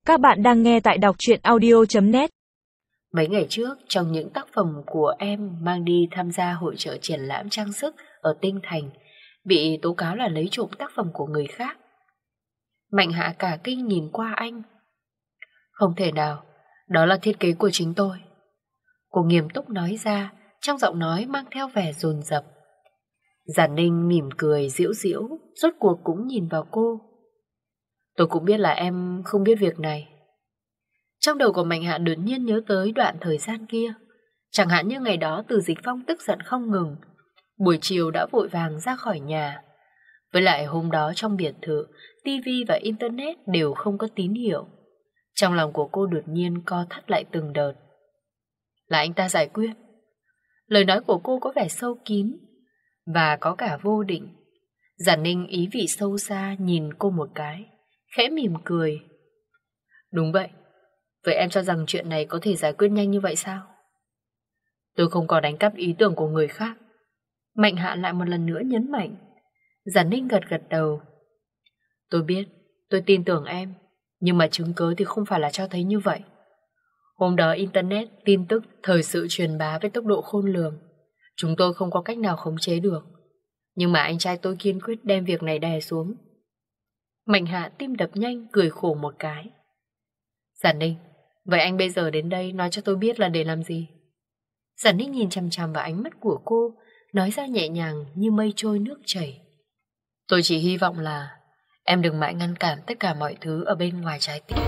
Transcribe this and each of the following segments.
Các bạn đang nghe tại đọc truyện audio.net. Mấy ngày trước, trong những tác phẩm của em mang đi tham gia hội chợ triển lãm trang sức ở Tinh Thành, bị tố cáo là lấy trộm tác phẩm của người khác. Mạnh Hạ cả kinh nhìn qua anh. Không thể nào, đó là thiết kế của chính tôi. Cô nghiêm túc nói ra, trong giọng nói mang theo vẻ dồn dập. Giản Ninh mỉm cười giễu giễu, rốt cuộc cũng nhìn vào cô. Tôi cũng biết là em không biết việc này. Trong đầu của Mạnh Hạ đột nhiên nhớ tới đoạn thời gian kia. Chẳng hạn như ngày đó Từ Dịch Phong tức giận không ngừng, buổi chiều đã vội vàng ra khỏi nhà. Với lại hôm đó trong biệt thự, tivi và internet đều không có tín hiệu. Trong lòng của cô đột nhiên co thắt lại từng đợt. Là anh ta giải quyết. Lời nói của cô có vẻ sâu kín và có cả vô định. Giản Ninh ý vị sâu xa nhìn cô một cái, khẽ mỉm cười. Đúng vậy. Vậy em cho rằng chuyện này có thể giải quyết nhanh như vậy sao? Tôi không có đánh cắp ý tưởng của người khác. Mạnh Hạ lại một lần nữa nhấn mạnh. Giản Ninh gật gật đầu. Tôi biết, tôi tin tưởng em, nhưng mà chứng cứ thì không phải là cho thấy như vậy. Hôm đó internet, tin tức, thời sự truyền bá với tốc độ khôn lường. Chúng tôi không có cách nào khống chế được. Nhưng mà anh trai tôi kiên quyết đem việc này đè xuống. Mạnh Hạ tim đập nhanh, cười khổ một cái. Giản Ninh, vậy anh bây giờ đến đây nói cho tôi biết là để làm gì? Giản Ninh nhìn chằm chằm vào ánh mắt của cô, nói ra nhẹ nhàng như mây trôi nước chảy. Tôi chỉ hy vọng là em đừng mãi ngăn cản tất cả mọi thứ ở bên ngoài trái tim.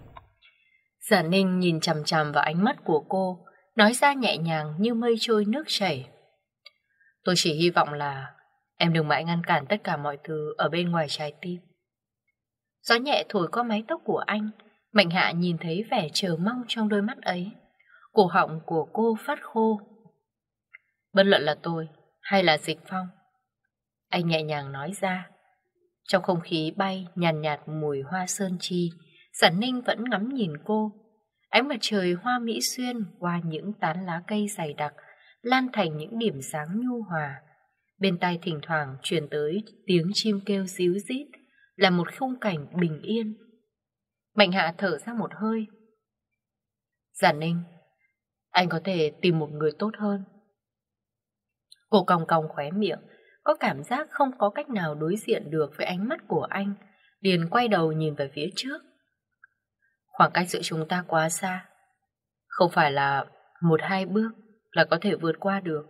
Giản Ninh nhìn chằm chằm vào ánh mắt của cô, nói ra nhẹ nhàng như mây trôi nước chảy. Tôi chỉ hy vọng là em đừng mãi ngăn cản tất cả mọi thứ ở bên ngoài trái tim. Gió nhẹ thổi qua mái tóc của anh. Mạnh Hạ nhìn thấy vẻ chờ mong trong đôi mắt ấy. Cổ họng của cô phát khô. Bất luận là tôi hay là Dịch Phong, anh nhẹ nhàng nói ra. Trong không khí bay nhàn nhạt mùi hoa sơn chi. Giản Ninh vẫn ngắm nhìn cô. Ánh mặt trời hoa mỹ xuyên qua những tán lá cây dày đặc, lan thành những điểm sáng nhu hòa. Bên tai thỉnh thoảng truyền tới tiếng chim kêu ríu rít, là một khung cảnh bình yên. Mạnh Hạ thở ra một hơi. Giản Ninh, anh có thể tìm một người tốt hơn. Cô cong cong khóe miệng, có cảm giác không có cách nào đối diện được với ánh mắt của anh, liền quay đầu nhìn về phía trước. Khoảng cách giữa chúng ta quá xa, không phải là 1-2 bước là có thể vượt qua được.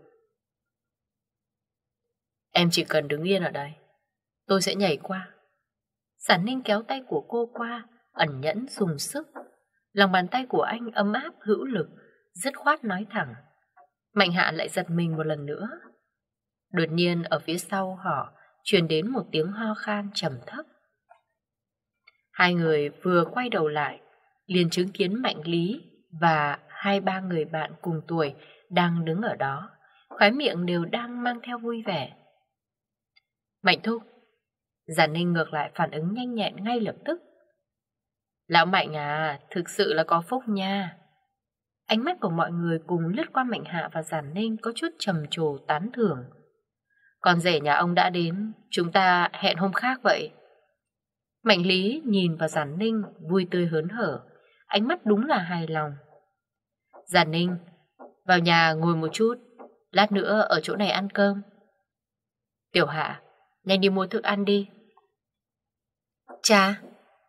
Em chỉ cần đứng yên ở đây, tôi sẽ nhảy qua. Giản Ninh kéo tay của cô qua, ẩn nhẫn dùng sức. Lòng bàn tay của anh ấm áp hữu lực, dứt khoát nói thẳng. Mạnh Hạ lại giật mình một lần nữa. Đột nhiên ở phía sau họ truyền đến một tiếng ho khan trầm thấp. Hai người vừa quay đầu lại, liền chứng kiến Mạnh Lý và 2-3 người bạn cùng tuổi đang đứng ở đó, khóe miệng đều đang mang theo vui vẻ. Mạnh thúc. Giản Ninh ngược lại phản ứng nhanh nhẹn ngay lập tức. Lão Mạnh à, thực sự là có phúc nha. Ánh mắt của mọi người cùng lướt qua Mạnh Hạ và Giản Ninh có chút trầm trồ tán thưởng. Con rể nhà ông đã đến, chúng ta hẹn hôm khác vậy. Mạnh Lý nhìn vào Giản Ninh vui tươi hớn hở, ánh mắt đúng là hài lòng. Giản Ninh, vào nhà ngồi một chút, lát nữa ở chỗ này ăn cơm. Tiểu Hạ, nhanh đi mua thức ăn đi. Cha.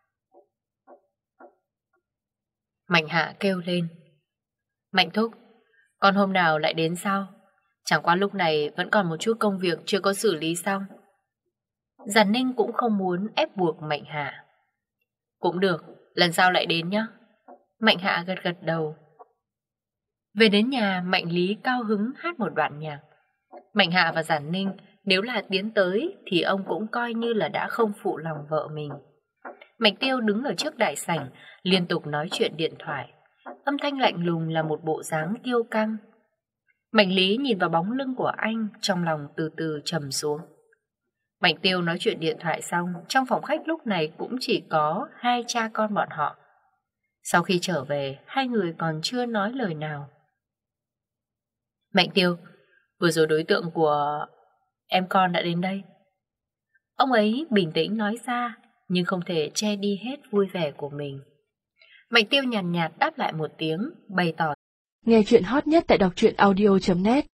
Mạnh Hạ kêu lên. Mạnh thúc, con hôm nào lại đến sau? Chẳng qua lúc này vẫn còn một chút công việc chưa có xử lý xong. Giản Ninh cũng không muốn ép buộc Mạnh Hạ. Cũng được, lần sau lại đến nhé. Mạnh Hạ gật gật đầu. Về đến nhà, Mạnh Lý cao hứng hát một đoạn nhạc. Mạnh Hạ và Giản Ninh nếu là tiến tới thì ông cũng coi như là đã không phụ lòng vợ mình. Mạnh Tiêu đứng ở trước đại sảnh, liên tục nói chuyện điện thoại. Âm thanh lạnh lùng là một bộ dáng kiêu căng. Mạnh Lý nhìn vào bóng lưng của anh, trong lòng từ từ trầm xuống. Mạnh Tiêu nói chuyện điện thoại xong, trong phòng khách lúc này cũng chỉ có hai cha con bọn họ. Sau khi trở về, hai người còn chưa nói lời nào. Mạnh Tiêu, vừa rồi đối tượng của em con đã đến đây. Ông ấy bình tĩnh nói ra, nhưng không thể che đi hết vui vẻ của mình. Mạnh Tiêu nhàn nhạt đáp lại một tiếng, bày tỏ. Nghe chuyện hot nhất tại đọc truyện audio.net